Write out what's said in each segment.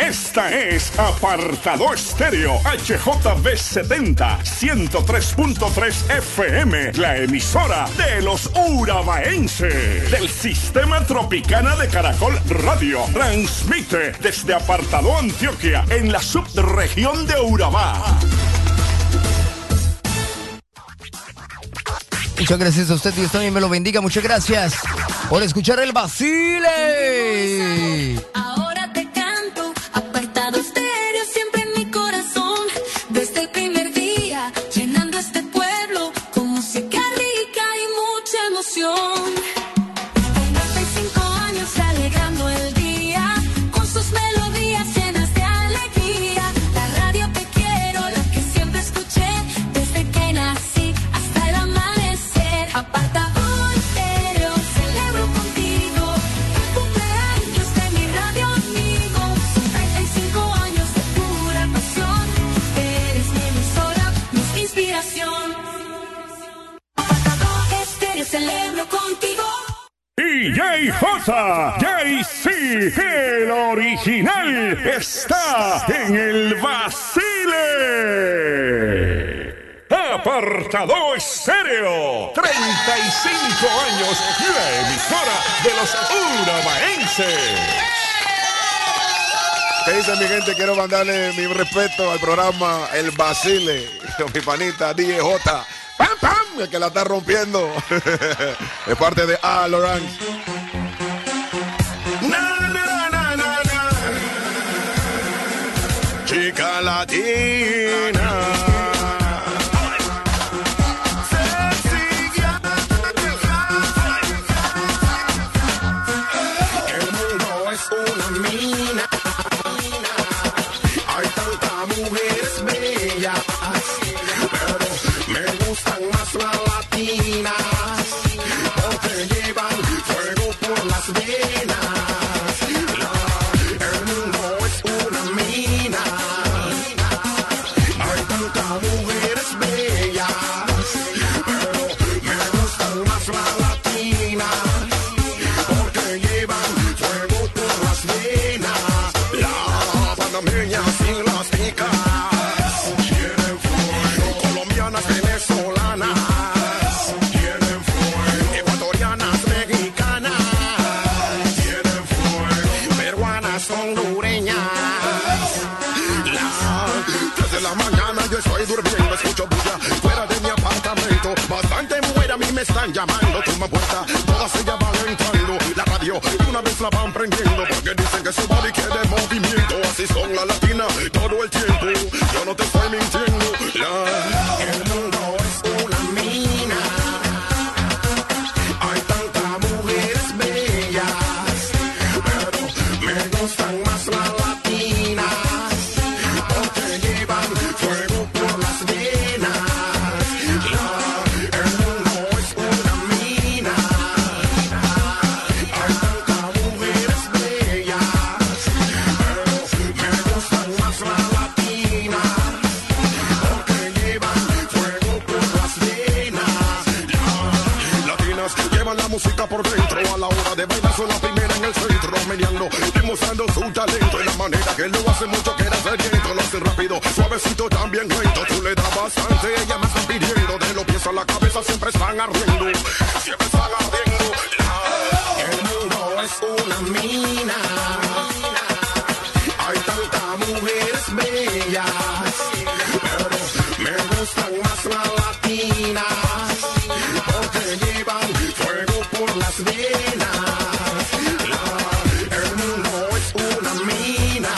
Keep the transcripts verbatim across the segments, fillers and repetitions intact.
Esta es Apartado Estéreo H J B setenta, ciento tres punto tres F M, la emisora de los urabaenses del Sistema Tropicana de Caracol Radio. Transmite desde Apartado Antioquia, en la subregión de Urabá. Muchas gracias a usted, Dios también me lo bendiga. Muchas gracias por escuchar el Vacile. Ahora te canto, Apartado Estéreo, siempre en mi corazón. Desde el primer día, llenando este pueblo con música rica y mucha emoción. noventa y cinco años alegrando el día, con sus melodías llenas de alegría. La radio que quiero, la que siempre escuché, desde que nací hasta el amanecer. Apartado Estéreo, celebro contigo el cumpleaños de mi radio amigo. Son treinta y cinco años de pura pasión, eres mi emisora, mi inspiración. Apartado Estéreo, celebro contigo. Y J J, J-C, el original, está en el Vacile. Apartado Estéreo, treinta y cinco años, la emisora de los urabaenses. ¿Qué dice mi gente? Quiero mandarle mi respeto al programa El Vacile, mi panita D J. ¡Pam, pam! El que la está rompiendo. Es parte de A. Lorán. Na, na, na, na, na. Chica latina. El mundo es una mina. Hay tantas mujeres bellas, pero me gustan más las latinas, porque llevan fuego por las venas. La, el mundo es una mina. Hay tantas mujeres bellas, pero me gustan más las latinas, porque llevan fuego por las venas. La panameña sin las picas tienen fuego. Colombianas, venezolanas tienen fuego. Ecuatorianas, mexicanas tienen fuego. Peruanas, hondureñas. Las tres de la mañana yo estoy durmiendo, escucho bulla fuera de mi apartamento. Bastante mujer a mí me están llamando, toma puerta, todas ellas van entrando. La radio una vez la van prendiendo, porque dicen que su body quiere movimiento. Así son las latinas todo el tiempo, yo no te estoy mintiendo. La, el mundo es una mina. Hay tantas mujeres bellas, pero me gustan más las latinas, porque llevan fuego por las venas. La, el mundo es una mina. Hay tantas mujeres bellas, pero me gustan más las latinas, porque llevan fuego por las venas. La, latinas llevan la música por dentro, a la hora de bailar son la primera en el centro, meneando, demostrando su talento, en la manera que lo hace mucho queda sediento, lo hace rápido, suavecito, también lento, tú le das bastante, ella me están pidiendo, de los pies a la cabeza siempre están ardiendo, siempre están ardiendo. La, el mundo es una mina. Hay tantas mujeres bellas, pero me gustan más las latinas, porque llevan fuego por las venas. La, el mundo es una mina.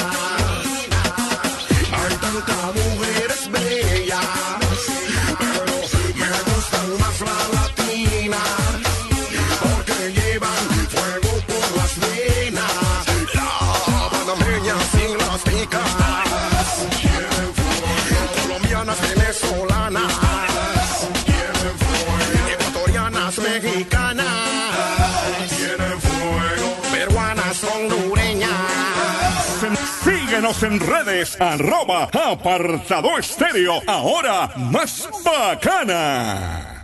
Hay tantas mujeres bellas, pero me gustan más las latinas, porque llevan fuego por las venas. La panameña sin las picas tienen fuego. Colombianas, venezolanas tienen fuego. Ecuatorianas, mexicanas tienen fuego. Peruanas, hondureñas. Síguenos en redes, arroba Apartado Estéreo, ahora más bacana.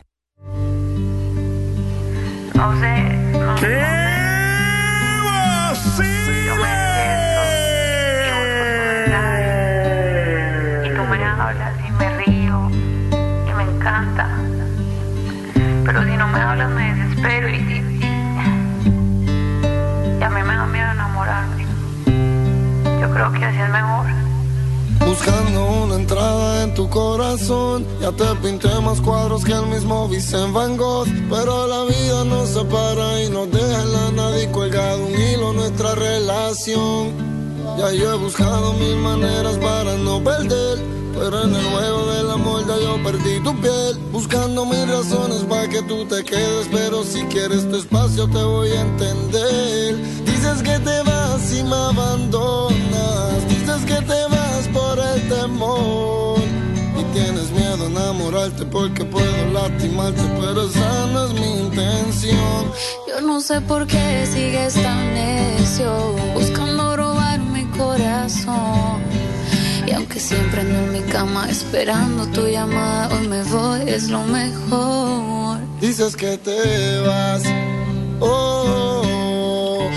¡Qué vacile! pero si no me hablas me desespero y, y, y a mí me da miedo enamorarme. Yo creo que así es mejor. Buscando una entrada en tu corazón, ya te pinté más cuadros que el mismo Vincent Van Gogh. Pero la vida nos separa y nos deja en la nada y colgado un hilo nuestra relación. Ya yo he buscado mil maneras para no perder, pero en el juego del amor ya yo perdí tu piel. Buscando mil razones para que tú te quedes, pero si quieres tu espacio te voy a entender. Dices que te vas y me abandonas, dices que te vas por el temor y tienes miedo a enamorarte porque puedo lastimarte, pero esa no es mi intención. Yo no sé por qué sigues tan necio, buscando robar mi corazón. Y aunque siempre ando en mi cama esperando tu llamada, hoy me voy, es lo mejor. Dices que te vas, oh, oh,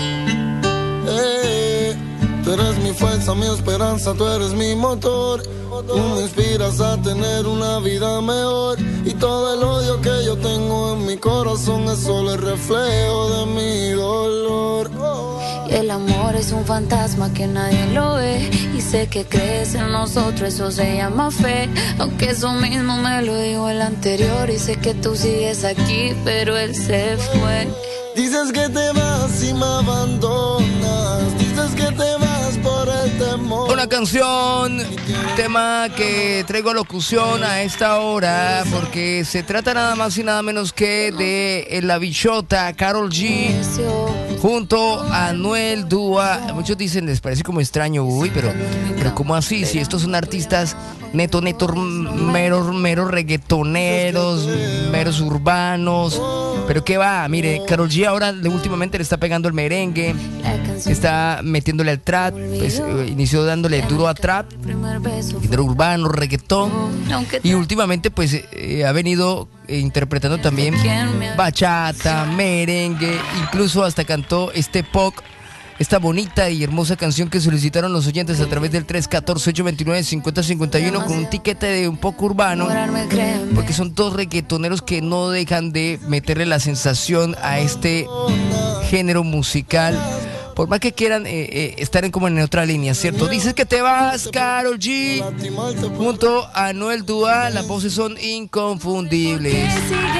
eh, tú eres mi fuerza, mi esperanza, tú eres mi motor. Tú me inspiras a tener una vida mejor y todo el odio que yo tengo en mi corazón es solo el reflejo de mi dolor. Y el amor es un fantasma que nadie lo ve y sé que crees en nosotros, eso se llama fe. Aunque eso mismo me lo dijo el anterior y sé que tú sigues aquí, pero él se fue. Dices que te vas y me abandonas, dices que te vas por el temor. Una canción, tema que traigo a locución a esta hora porque se trata nada más y nada menos que de la bichota Karol G junto a Noel Dúa. Muchos dicen, les parece como extraño, uy, pero, pero ¿cómo así? Si estos son artistas neto, neto, meros, meros reggaetoneros, meros urbanos. Pero qué va, mire, Karol G ahora últimamente le está pegando el merengue, está metiéndole al trap, pues, eh, inició dándole duro a trap, género urbano, reggaetón, y últimamente pues eh, ha venido eh, interpretando también bachata, merengue, incluso hasta cantó este pop, esta bonita y hermosa canción que solicitaron los oyentes a través del tres uno cuatro, ocho dos nueve, cinco cero cinco uno con un tiquete de un poco urbano, porque son dos reggaetoneros que no dejan de meterle la sensación a este género musical, por más que quieran eh, eh, estar en como en otra línea, ¿cierto? Dices que te vas, Karol G junto a Noel Dúa, las voces son inconfundibles.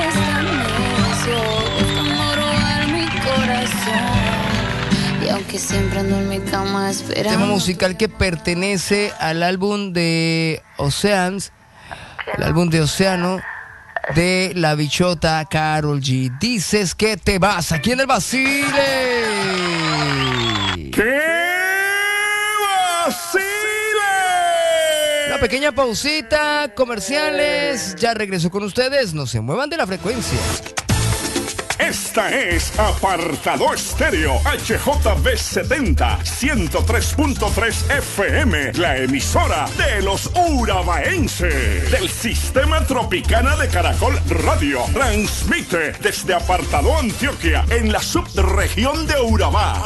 Aunque siempre ando en mi cama esperando. Tema musical que pertenece al álbum de Oceans, el álbum de Océano de la bichota Karol G. Dices que te vas aquí en el Basile. ¡Qué vacile! Una pequeña pausita, comerciales. Ya regreso con ustedes. No se muevan de la frecuencia. Esta es Apartado Estéreo H J B setenta, ciento tres punto tres F M, la emisora de los urabaenses del Sistema Tropicana de Caracol Radio. Transmite desde Apartado Antioquia en la subregión de Urabá.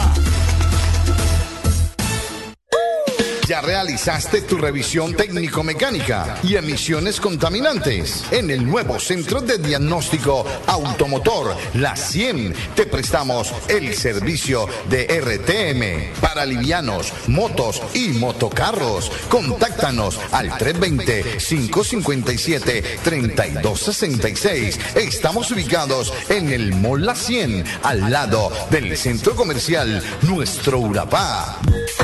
Ya realizaste tu revisión técnico-mecánica y emisiones contaminantes. En el nuevo Centro de Diagnóstico Automotor, La cien, te prestamos el servicio de R T M para livianos, motos y motocarros. Contáctanos al tres dos cero, cinco cinco siete, tres dos seis seis. Estamos ubicados en el Mall La cien, al lado del Centro Comercial Nuestro Urabá.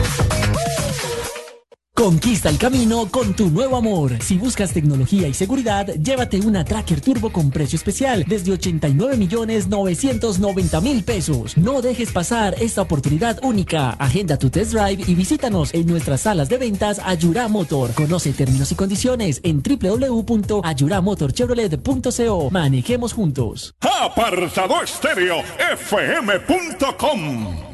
Conquista el camino con tu nuevo amor. Si buscas tecnología y seguridad, llévate una Tracker Turbo con precio especial desde ochenta y nueve millones novecientos noventa mil pesos. No dejes pasar esta oportunidad única. Agenda tu test drive y visítanos en nuestras salas de ventas Ayura Motor. Conoce términos y condiciones en doble u doble u doble u punto ayura motor chevrolet punto co. Manejemos juntos. Apartado Estéreo F M punto com.